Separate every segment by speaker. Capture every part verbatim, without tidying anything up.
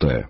Speaker 1: шестая.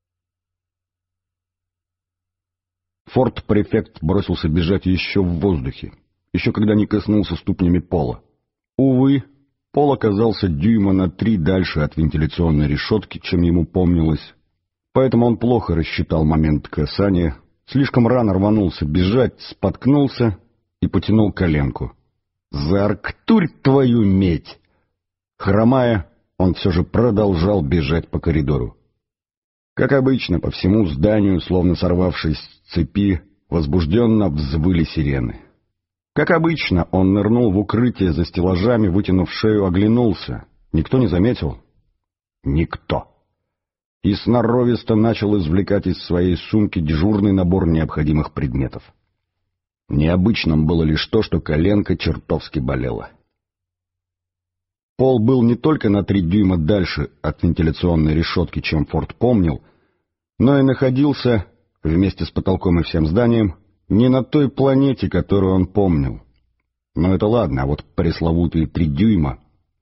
Speaker 1: Форт-префект бросился бежать еще в воздухе, еще когда не коснулся ступнями пола. Увы, пол оказался дюйма на три дальше от вентиляционной решетки, чем ему помнилось, поэтому он плохо рассчитал момент касания, слишком рано рванулся бежать, споткнулся и потянул коленку. «Зарктурь твою медь!» Хромая, он все же продолжал бежать по коридору. Как обычно, по всему зданию, словно сорвавшись с цепи, возбужденно взвыли сирены. Как обычно, он нырнул в укрытие за стеллажами, вытянув шею, оглянулся. Никто не заметил? Никто. И сноровисто начал извлекать из своей сумки дежурный набор необходимых предметов. Необычным было лишь то, что коленка чертовски болела. Пол был не только на три дюйма дальше от вентиляционной решетки, чем Форд помнил, но и находился, вместе с потолком и всем зданием, не на той планете, которую он помнил. Но это ладно, а вот пресловутые три дюйма...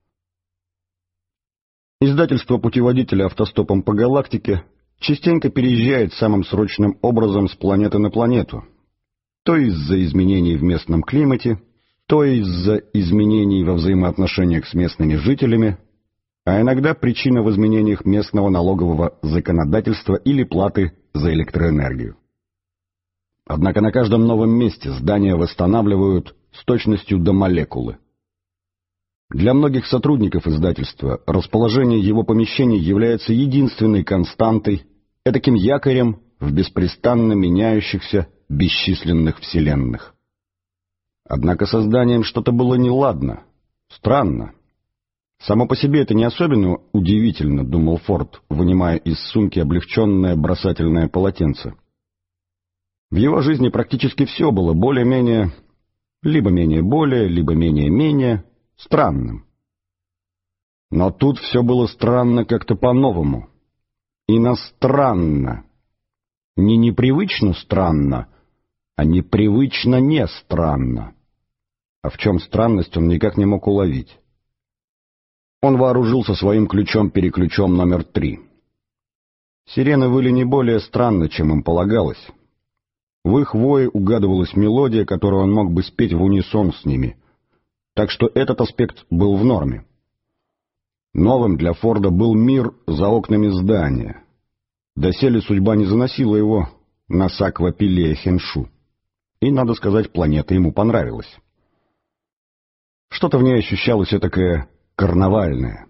Speaker 1: Издательство «Путеводителя автостопом по галактике» частенько переезжает самым срочным образом с планеты на планету. То из-за изменений в местном климате, то из-за изменений во взаимоотношениях с местными жителями, а иногда причина в изменениях местного налогового законодательства или платы за электроэнергию. Однако на каждом новом месте здания восстанавливают с точностью до молекулы. Для многих сотрудников издательства расположение его помещений является единственной константой, этаким якорем в беспрестанно меняющихся бесчисленных вселенных. Однако со зданием что-то было неладно, странно. Само по себе это не особенно удивительно, думал Форд, вынимая из сумки облегченное бросательное полотенце. В его жизни практически все было более-менее, либо менее-более, либо менее-менее странным. Но тут все было странно как-то по-новому. Иностранно. Не непривычно странно, а непривычно не странно. А в чем странность, он никак не мог уловить. Он вооружился своим ключом-переключом номер три. Сирены выли не более странно, чем им полагалось. В их вое угадывалась мелодия, которую он мог бы спеть в унисон с ними, так что этот аспект был в норме. Новым для Форда был мир за окнами здания. Доселе судьба не заносила его на Саква-Пилея-Хеншу. И, надо сказать, планета ему понравилась. Что-то в ней ощущалось этакое карнавальное.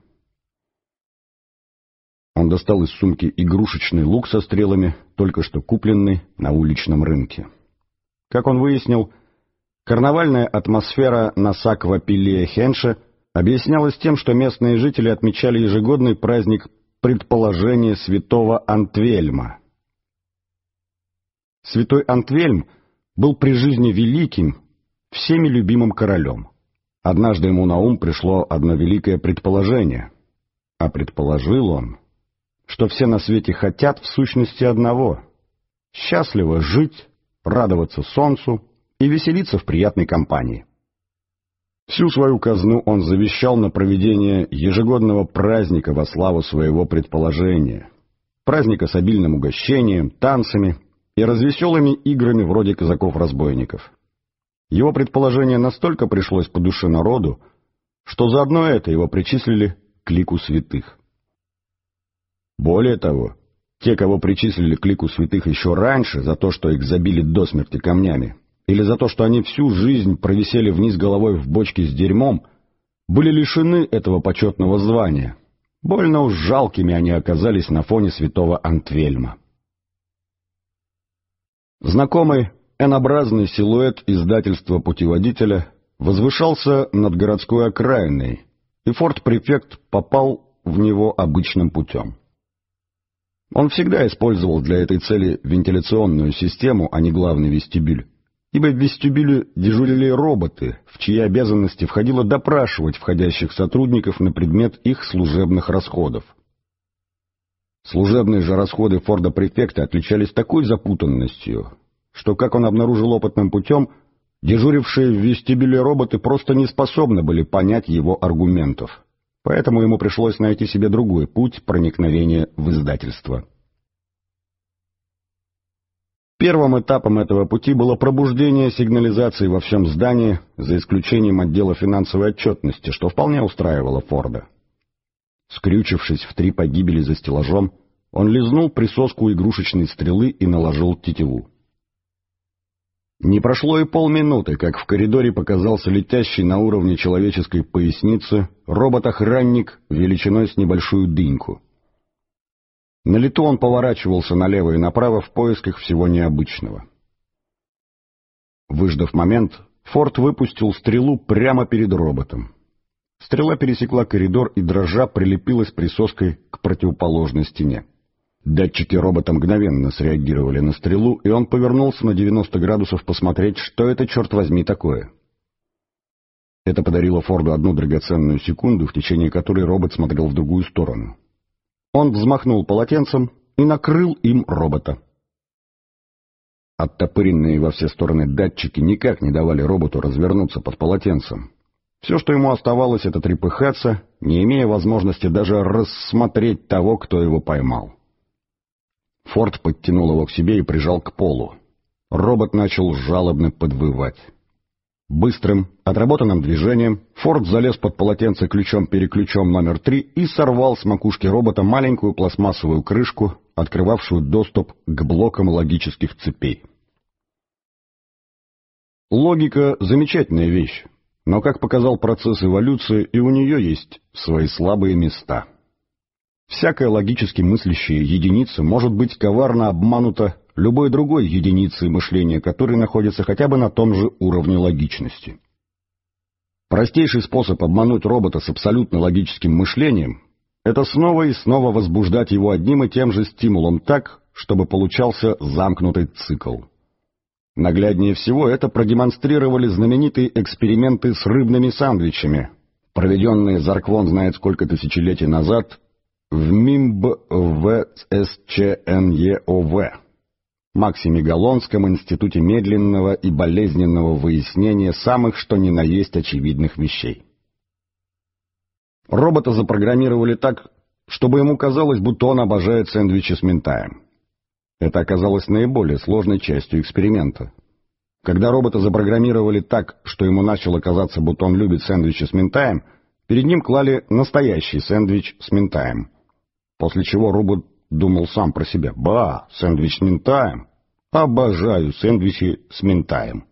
Speaker 1: Он достал из сумки игрушечный лук со стрелами, только что купленный на уличном рынке. Как он выяснил, карнавальная атмосфера на Саква-Пилея-Хенше объяснялась тем, что местные жители отмечали ежегодный праздник предположения святого Антвельма. Святой Антвельм был при жизни великим, всеми любимым королем. Однажды ему на ум пришло одно великое предположение, а предположил он, что все на свете хотят в сущности одного — счастливо жить, радоваться солнцу и веселиться в приятной компании. Всю свою казну он завещал на проведение ежегодного праздника во славу своего предположения, праздника с обильным угощением, танцами и развеселыми играми вроде казаков-разбойников. Его предположение настолько пришлось по душе народу, что заодно это его причислили к лику святых. Более того, те, кого причислили к лику святых еще раньше за то, что их забили до смерти камнями, или за то, что они всю жизнь провисели вниз головой в бочке с дерьмом, были лишены этого почетного звания. Больно уж жалкими они оказались на фоне святого Антвельма. Знакомый Н-образный силуэт издательства «Путеводителя» возвышался над городской окраиной, и форт-префект попал в него обычным путем. Он всегда использовал для этой цели вентиляционную систему, а не главный вестибюль, ибо в вестибюле дежурили роботы, в чьи обязанности входило допрашивать входящих сотрудников на предмет их служебных расходов. Служебные же расходы форда-префекта отличались такой запутанностью, что, как он обнаружил опытным путем, дежурившие в вестибюле роботы просто не способны были понять его аргументов. Поэтому ему пришлось найти себе другой путь проникновения в издательство. Первым этапом этого пути было пробуждение сигнализации во всем здании, за исключением отдела финансовой отчетности, что вполне устраивало Форда. Скрючившись в три погибели за стеллажом, он лизнул присоску игрушечной стрелы и наложил тетиву. Не прошло и полминуты, как в коридоре показался летящий на уровне человеческой поясницы робот-охранник величиной с небольшую дыньку. На лету он поворачивался налево и направо в поисках всего необычного. Выждав момент, Форд выпустил стрелу прямо перед роботом. Стрела пересекла коридор и, дрожа, прилепилась присоской к противоположной стене. Датчики робота мгновенно среагировали на стрелу, и он повернулся на девяносто градусов посмотреть, что это, черт возьми, такое. Это подарило Форду одну драгоценную секунду, в течение которой робот смотрел в другую сторону. Он взмахнул полотенцем и накрыл им робота. Оттопыренные во все стороны датчики никак не давали роботу развернуться под полотенцем. Все, что ему оставалось, это трепыхаться, не имея возможности даже рассмотреть того, кто его поймал. Форд подтянул его к себе и прижал к полу. Робот начал жалобно подвывать. Быстрым, отработанным движением Форд залез под полотенце ключом-переключом номер три и сорвал с макушки робота маленькую пластмассовую крышку, открывавшую доступ к блокам логических цепей. Логика — замечательная вещь, но, как показал процесс эволюции, и у нее есть свои слабые места. Всякая логически мыслящая единица может быть коварно обманута любой другой единицей мышления, которая находится хотя бы на том же уровне логичности. Простейший способ обмануть робота с абсолютно логическим мышлением — это снова и снова возбуждать его одним и тем же стимулом так, чтобы получался замкнутый цикл. Нагляднее всего это продемонстрировали знаменитые эксперименты с рыбными сандвичами, проведенные Зарквон знает сколько тысячелетий назад в МИМБ-ВСЧНЕОВ, Максимегалонском институте медленного и болезненного выяснения самых что ни на есть очевидных вещей. Робота запрограммировали так, чтобы ему казалось, будто он обожает сэндвичи с минтаем. Это оказалось наиболее сложной частью эксперимента. Когда робота запрограммировали так, что ему начало казаться, будто он любит сэндвичи с минтаем, перед ним клали настоящий сэндвич с минтаем. После чего робот думал сам про себя: «Ба, сэндвич с минтаем! Обожаю сэндвичи с минтаем!»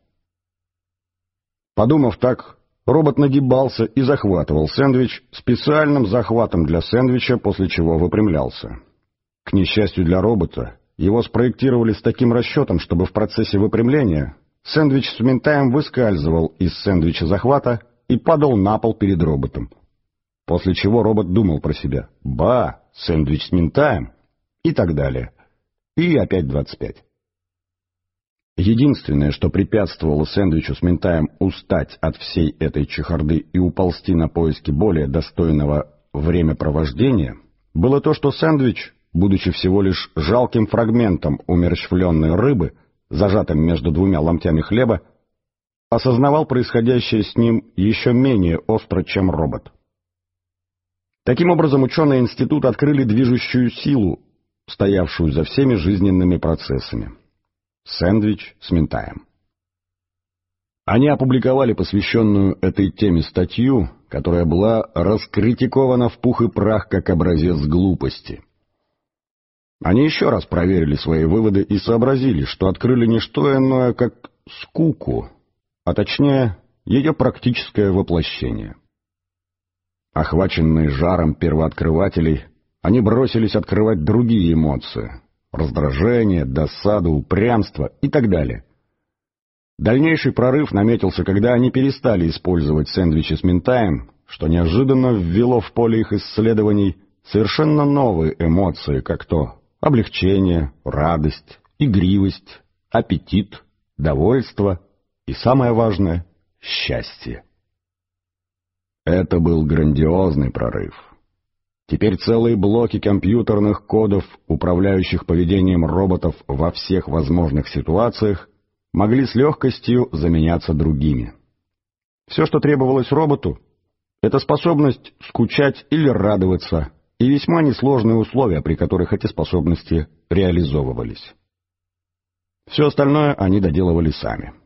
Speaker 1: Подумав так, робот нагибался и захватывал сэндвич специальным захватом для сэндвича, после чего выпрямлялся. К несчастью для робота, его спроектировали с таким расчетом, чтобы в процессе выпрямления сэндвич с минтаем выскальзывал из сэндвича захвата и падал на пол перед роботом. После чего робот думал про себя: «Ба, сэндвич с минтаем!» и так далее. И опять двадцать пять. Единственное, что препятствовало сэндвичу с минтаем устать от всей этой чехарды и уползти на поиски более достойного времяпровождения, было то, что сэндвич, будучи всего лишь жалким фрагментом умерщвленной рыбы, зажатым между двумя ломтями хлеба, осознавал происходящее с ним еще менее остро, чем робот. Таким образом, ученые института открыли движущую силу, стоявшую за всеми жизненными процессами. Сэндвич с минтаем. Они опубликовали посвященную этой теме статью, которая была раскритикована в пух и прах как образец глупости. Они еще раз проверили свои выводы и сообразили, что открыли не что иное, как скуку, а точнее, ее практическое воплощение. Охваченные жаром первооткрывателей, они бросились открывать другие эмоции — раздражение, досаду, упрямство и так далее. Дальнейший прорыв наметился, когда они перестали использовать сэндвичи с минтаем, что неожиданно ввело в поле их исследований совершенно новые эмоции, как то облегчение, радость, игривость, аппетит, довольство и, самое важное, счастье. Это был грандиозный прорыв. Теперь целые блоки компьютерных кодов, управляющих поведением роботов во всех возможных ситуациях, могли с легкостью заменяться другими. Все, что требовалось роботу, это способность скучать или радоваться, и весьма несложные условия, при которых эти способности реализовывались. Все остальное они доделывали сами.